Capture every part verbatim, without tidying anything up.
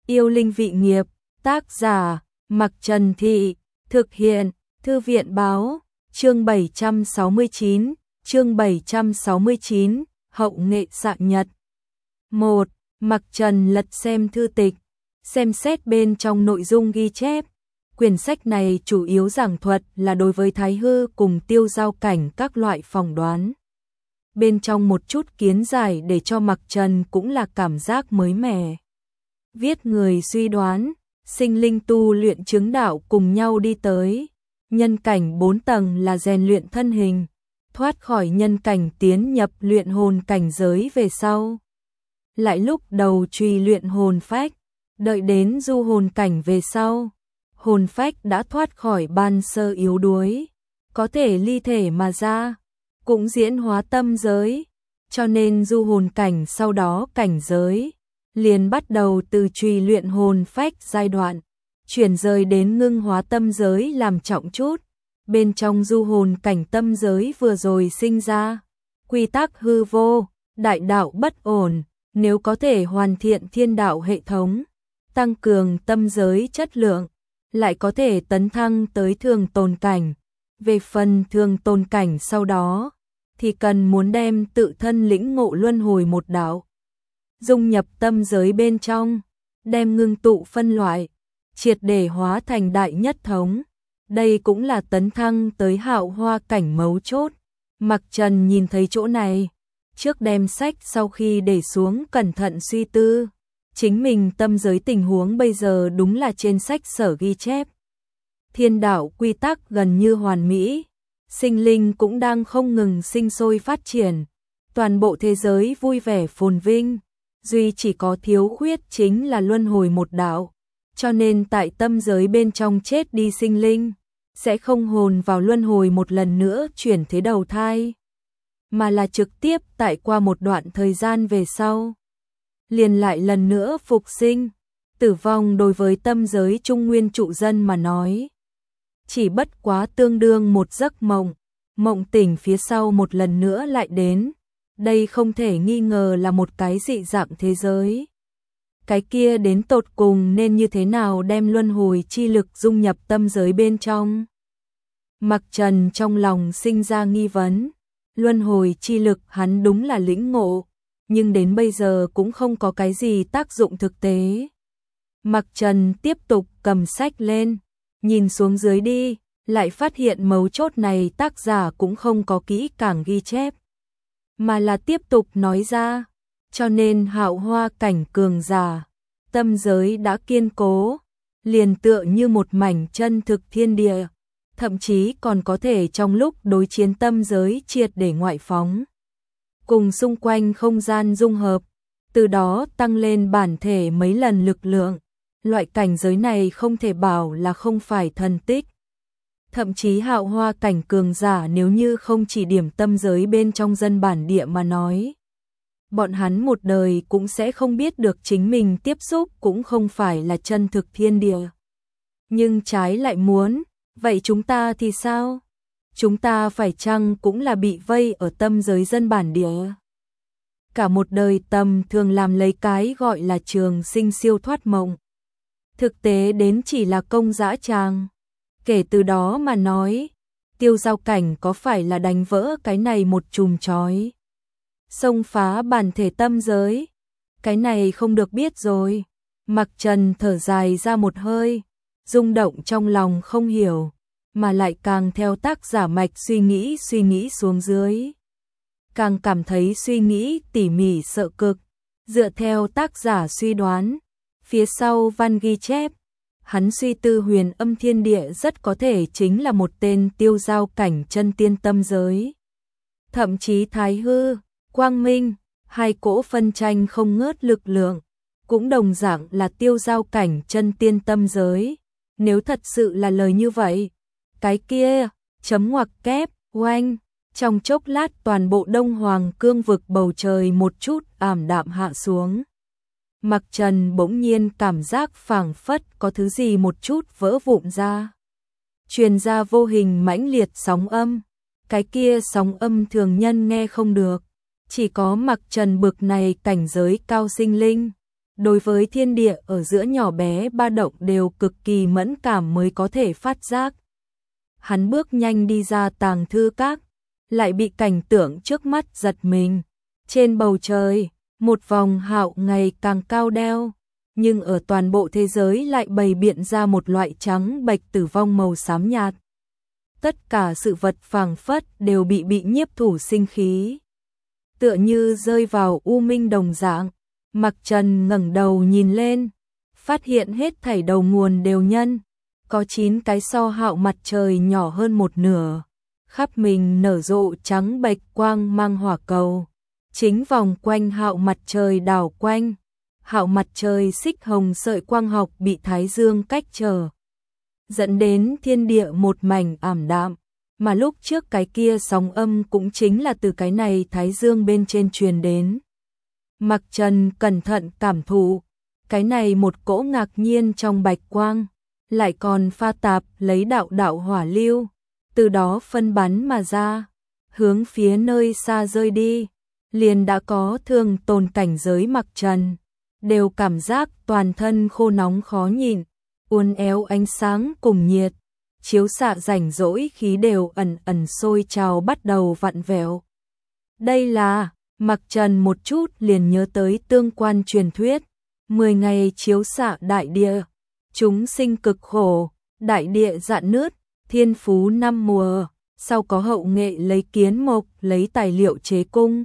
Yêu linh vị nghiệp, tác giả, Mặc Trần Thị, thực hiện, Thư viện báo, chương bảy trăm sáu mươi chín, chương bảy trăm sáu mươi chín, hậu nghệ xạ nhật. một. Mặc Trần lật xem thư tịch, xem xét bên trong nội dung ghi chép. Quyển sách này chủ yếu giảng thuật là đối với thái hư cùng tiêu giao cảnh các loại phỏng đoán. Bên trong một chút kiến giải để cho Mặc Trần cũng là cảm giác mới mẻ. Viết người suy đoán, sinh linh tu luyện chứng đạo cùng nhau đi tới. Nhân cảnh bốn tầng là rèn luyện thân hình, thoát khỏi nhân cảnh tiến nhập luyện hồn cảnh giới về sau. Lại lúc đầu truy luyện hồn phách, đợi đến du hồn cảnh về sau. Hồn phách đã thoát khỏi ban sơ yếu đuối, có thể ly thể mà ra, cũng diễn hóa tâm giới, cho nên du hồn cảnh sau đó cảnh giới, liền bắt đầu từ truy luyện hồn phách giai đoạn, chuyển rời đến ngưng hóa tâm giới làm trọng chút, bên trong du hồn cảnh tâm giới vừa rồi sinh ra, quy tắc hư vô, đại đạo bất ổn, nếu có thể hoàn thiện thiên đạo hệ thống, tăng cường tâm giới chất lượng, lại có thể tấn thăng tới thường tồn cảnh. Về phần thường tồn cảnh sau đó, thì cần muốn đem tự thân lĩnh ngộ luân hồi một đạo, dung nhập tâm giới bên trong, đem ngưng tụ phân loại, triệt để hóa thành đại nhất thống. Đây cũng là tấn thăng tới hạo hoa cảnh mấu chốt. Mặc Trần nhìn thấy chỗ này, trước đem sách sau khi để xuống cẩn thận suy tư. Chính mình tâm giới tình huống bây giờ đúng là trên sách sở ghi chép. Thiên đạo quy tắc gần như hoàn mỹ, sinh linh cũng đang không ngừng sinh sôi phát triển, toàn bộ thế giới vui vẻ phồn vinh, duy chỉ có thiếu khuyết chính là luân hồi một đạo, cho nên tại tâm giới bên trong chết đi sinh linh, sẽ không hồn vào luân hồi một lần nữa chuyển thế đầu thai, mà là trực tiếp tại qua một đoạn thời gian về sau, liền lại lần nữa phục sinh. Tử vong đối với tâm giới trung nguyên trụ dân mà nói, chỉ bất quá tương đương một giấc mộng, mộng tỉnh phía sau một lần nữa lại đến. Đây không thể nghi ngờ là một cái dị dạng thế giới. Cái kia đến tột cùng nên như thế nào đem luân hồi chi lực dung nhập tâm giới bên trong? Mặc Trần trong lòng sinh ra nghi vấn, luân hồi chi lực hắn đúng là lĩnh ngộ, nhưng đến bây giờ cũng không có cái gì tác dụng thực tế. Mặc Trần tiếp tục cầm sách lên, nhìn xuống dưới đi, lại phát hiện mấu chốt này tác giả cũng không có kỹ càng ghi chép, mà là tiếp tục nói ra, cho nên hạo hoa cảnh cường giả, tâm giới đã kiên cố, liền tựa như một mảnh chân thực thiên địa, thậm chí còn có thể trong lúc đối chiến tâm giới triệt để ngoại phóng, cùng xung quanh không gian dung hợp, từ đó tăng lên bản thể mấy lần lực lượng. Loại cảnh giới này không thể bảo là không phải thần tích. Thậm chí hạo hoa cảnh cường giả nếu như không chỉ điểm tâm giới bên trong dân bản địa mà nói, bọn hắn một đời cũng sẽ không biết được chính mình tiếp xúc cũng không phải là chân thực thiên địa. Nhưng trái lại muốn, vậy chúng ta thì sao? Chúng ta phải chăng cũng là bị vây ở tâm giới dân bản địa? Cả một đời tầm thường làm lấy cái gọi là trường sinh siêu thoát mộng. Thực tế đến chỉ là công dã tràng. Kể từ đó mà nói, tiêu giao cảnh có phải là đánh vỡ cái này một chùm chói, xông phá bản thể tâm giới? Cái này không được biết rồi. Mặc Trần thở dài ra một hơi, rung động trong lòng không hiểu, mà lại càng theo tác giả mạch suy nghĩ suy nghĩ xuống dưới, càng cảm thấy suy nghĩ tỉ mỉ sợ cực. Dựa theo tác giả suy đoán, phía sau văn ghi chép, hắn suy tư huyền âm thiên địa rất có thể chính là một tên tiêu giao cảnh chân tiên tâm giới. Thậm chí thái hư, quang minh, hai cỗ phân tranh không ngớt lực lượng, cũng đồng dạng là tiêu giao cảnh chân tiên tâm giới. Nếu thật sự là lời như vậy, cái kia, chấm ngoặc kép, oanh, trong chốc lát toàn bộ Đông Hoàng cương vực bầu trời một chút ảm đạm hạ xuống. Mặc Trần bỗng nhiên cảm giác phảng phất có thứ gì một chút vỡ vụn ra. Truyền ra vô hình mãnh liệt sóng âm. Cái kia sóng âm thường nhân nghe không được. Chỉ có Mặc Trần bực này cảnh giới cao sinh linh, đối với thiên địa ở giữa nhỏ bé ba động đều cực kỳ mẫn cảm mới có thể phát giác. Hắn bước nhanh đi ra tàng thư các, lại bị cảnh tượng trước mắt giật mình. Trên bầu trời, một vòng hạo ngày càng cao đeo, nhưng ở toàn bộ thế giới lại bày biện ra một loại trắng bệch tử vong màu xám nhạt. Tất cả sự vật phảng phất đều bị bị nhiếp thủ sinh khí, tựa như rơi vào u minh đồng dạng. Mặc Trần ngẩng đầu nhìn lên, phát hiện hết thảy đầu nguồn đều nhân, có chín cái so hạo mặt trời nhỏ hơn một nửa, khắp mình nở rộ trắng bệch quang mang hỏa cầu, chính vòng quanh hạo mặt trời đảo quanh. Hạo mặt trời xích hồng sợi quang học bị thái dương cách trở, dẫn đến thiên địa một mảnh ảm đạm, mà lúc trước cái kia sóng âm cũng chính là từ cái này thái dương bên trên truyền đến. Mặc Trần cẩn thận cảm thụ, cái này một cỗ ngạc nhiên trong bạch quang, lại còn pha tạp lấy đạo đạo hỏa lưu, từ đó phân bắn mà ra, hướng phía nơi xa rơi đi, liền đã có thường tồn cảnh giới Mặc Trần, đều cảm giác toàn thân khô nóng khó nhịn, uốn éo ánh sáng cùng nhiệt, chiếu xạ rảnh rỗi khí đều ẩn ẩn sôi trào bắt đầu vặn vẹo. Đây là, Mặc Trần một chút liền nhớ tới tương quan truyền thuyết, mười ngày chiếu xạ đại địa, chúng sinh cực khổ, đại địa rạn nứt, thiên phú năm mùa, sau có hậu nghệ lấy kiến mộc, lấy tài liệu chế cung.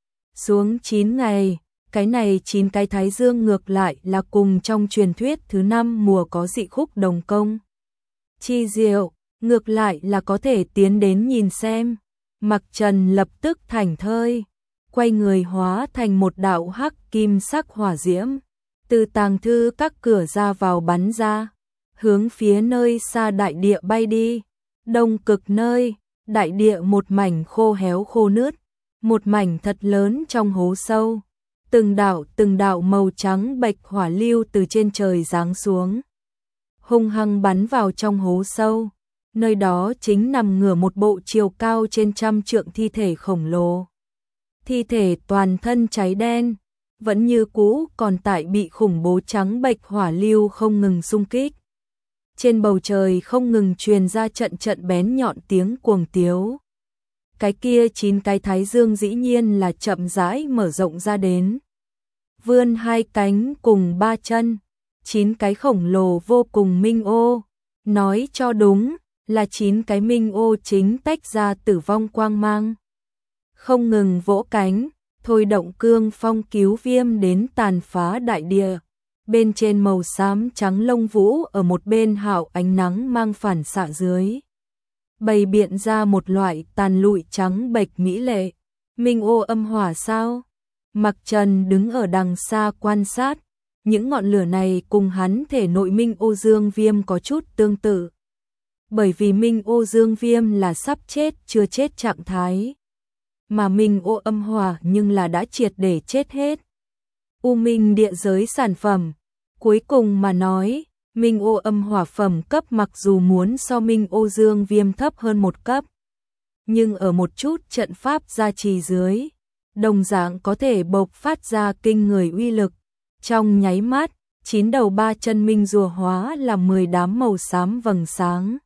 Xuống chín ngày, cái này chín cái thái dương ngược lại là cùng trong truyền thuyết thứ năm mùa có dị khúc đồng công. Chi diệu, ngược lại là có thể tiến đến nhìn xem. Mặc Trần lập tức thảnh thơi, quay người hóa thành một đạo hắc kim sắc hỏa diễm, từ tàng thư các cửa ra vào bắn ra, hướng phía nơi xa đại địa bay đi. Đông cực nơi, đại địa một mảnh khô héo khô nứt, một mảnh thật lớn trong hố sâu, từng đạo từng đạo màu trắng bạch hỏa lưu từ trên trời giáng xuống, hung hăng bắn vào trong hố sâu. Nơi đó chính nằm ngửa một bộ chiều cao trên trăm trượng thi thể khổng lồ. Thi thể toàn thân cháy đen, vẫn như cũ còn tại bị khủng bố trắng bạch hỏa lưu không ngừng xung kích. Trên bầu trời không ngừng truyền ra trận trận bén nhọn tiếng cuồng tiếu. Cái kia chín cái thái dương dĩ nhiên là chậm rãi mở rộng ra đến. Vươn hai cánh cùng ba chân, chín cái khổng lồ vô cùng minh ô, nói cho đúng là chín cái minh ô chính tách ra tử vong quang mang. Không ngừng vỗ cánh, thôi động cương phong cứu viêm đến tàn phá đại địa. Bên trên màu xám trắng lông vũ ở một bên hạo ánh nắng mang phản xạ dưới, bày biện ra một loại tàn lụi trắng bệch mỹ lệ. Minh ô âm hỏa sao? Mặc Trần đứng ở đằng xa quan sát, những ngọn lửa này cùng hắn thể nội minh ô dương viêm có chút tương tự. Bởi vì minh ô dương viêm là sắp chết chưa chết trạng thái, mà minh ô âm hỏa nhưng là đã triệt để chết hết. U minh địa giới sản phẩm, cuối cùng mà nói, minh ô âm hỏa phẩm cấp mặc dù muốn so minh ô dương viêm thấp hơn một cấp, nhưng ở một chút trận pháp gia trì dưới, đồng dạng có thể bộc phát ra kinh người uy lực. Trong nháy mắt, chín đầu ba chân minh rùa hóa là mười đám màu xám vầng sáng,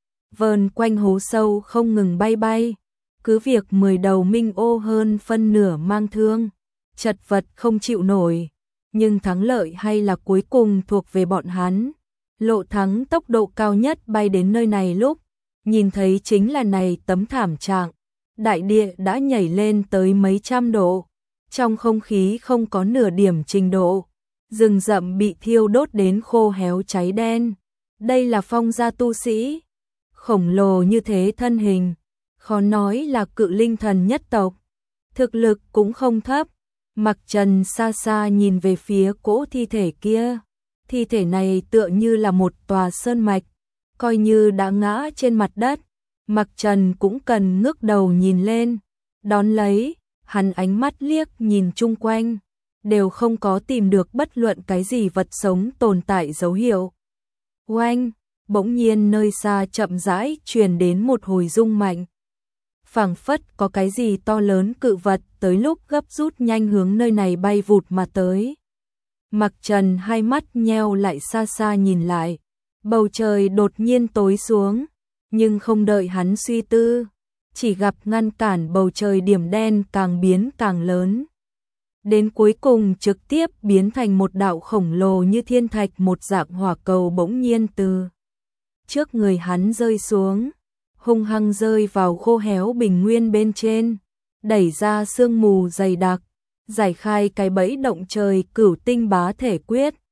vờn quanh hố sâu không ngừng bay bay. Cứ việc mười đầu minh ô hơn phân nửa mang thương, chật vật không chịu nổi, nhưng thắng lợi hay là cuối cùng thuộc về bọn hắn. Lộ Thắng tốc độ cao nhất bay đến nơi này lúc, nhìn thấy chính là này tấm thảm trạng. Đại địa đã nhảy lên tới mấy trăm độ, trong không khí không có nửa điểm trình độ, rừng rậm bị thiêu đốt đến khô héo cháy đen. Đây là phong gia tu sĩ, khổng lồ như thế thân hình, khó nói là cự linh thần nhất tộc, thực lực cũng không thấp. Mặc Trần xa xa nhìn về phía cỗ thi thể kia, thi thể này tựa như là một tòa sơn mạch, coi như đã ngã trên mặt đất, Mặc Trần cũng cần ngước đầu nhìn lên, đón lấy, hắn ánh mắt liếc nhìn chung quanh, đều không có tìm được bất luận cái gì vật sống tồn tại dấu hiệu. Oanh, bỗng nhiên nơi xa chậm rãi truyền đến một hồi rung mạnh. Phảng phất có cái gì to lớn cự vật tới lúc gấp rút nhanh hướng nơi này bay vụt mà tới. Mặc Trần hai mắt nheo lại xa xa nhìn lại, bầu trời đột nhiên tối xuống, nhưng không đợi hắn suy tư, chỉ gặp ngăn cản bầu trời điểm đen càng biến càng lớn. Đến cuối cùng trực tiếp biến thành một đạo khổng lồ như thiên thạch, một dạng hỏa cầu bỗng nhiên từ trước người hắn rơi xuống, hung hăng rơi vào khô héo bình nguyên bên trên, đẩy ra sương mù dày đặc, giải khai cái bẫy động trời cửu tinh bá thể quyết,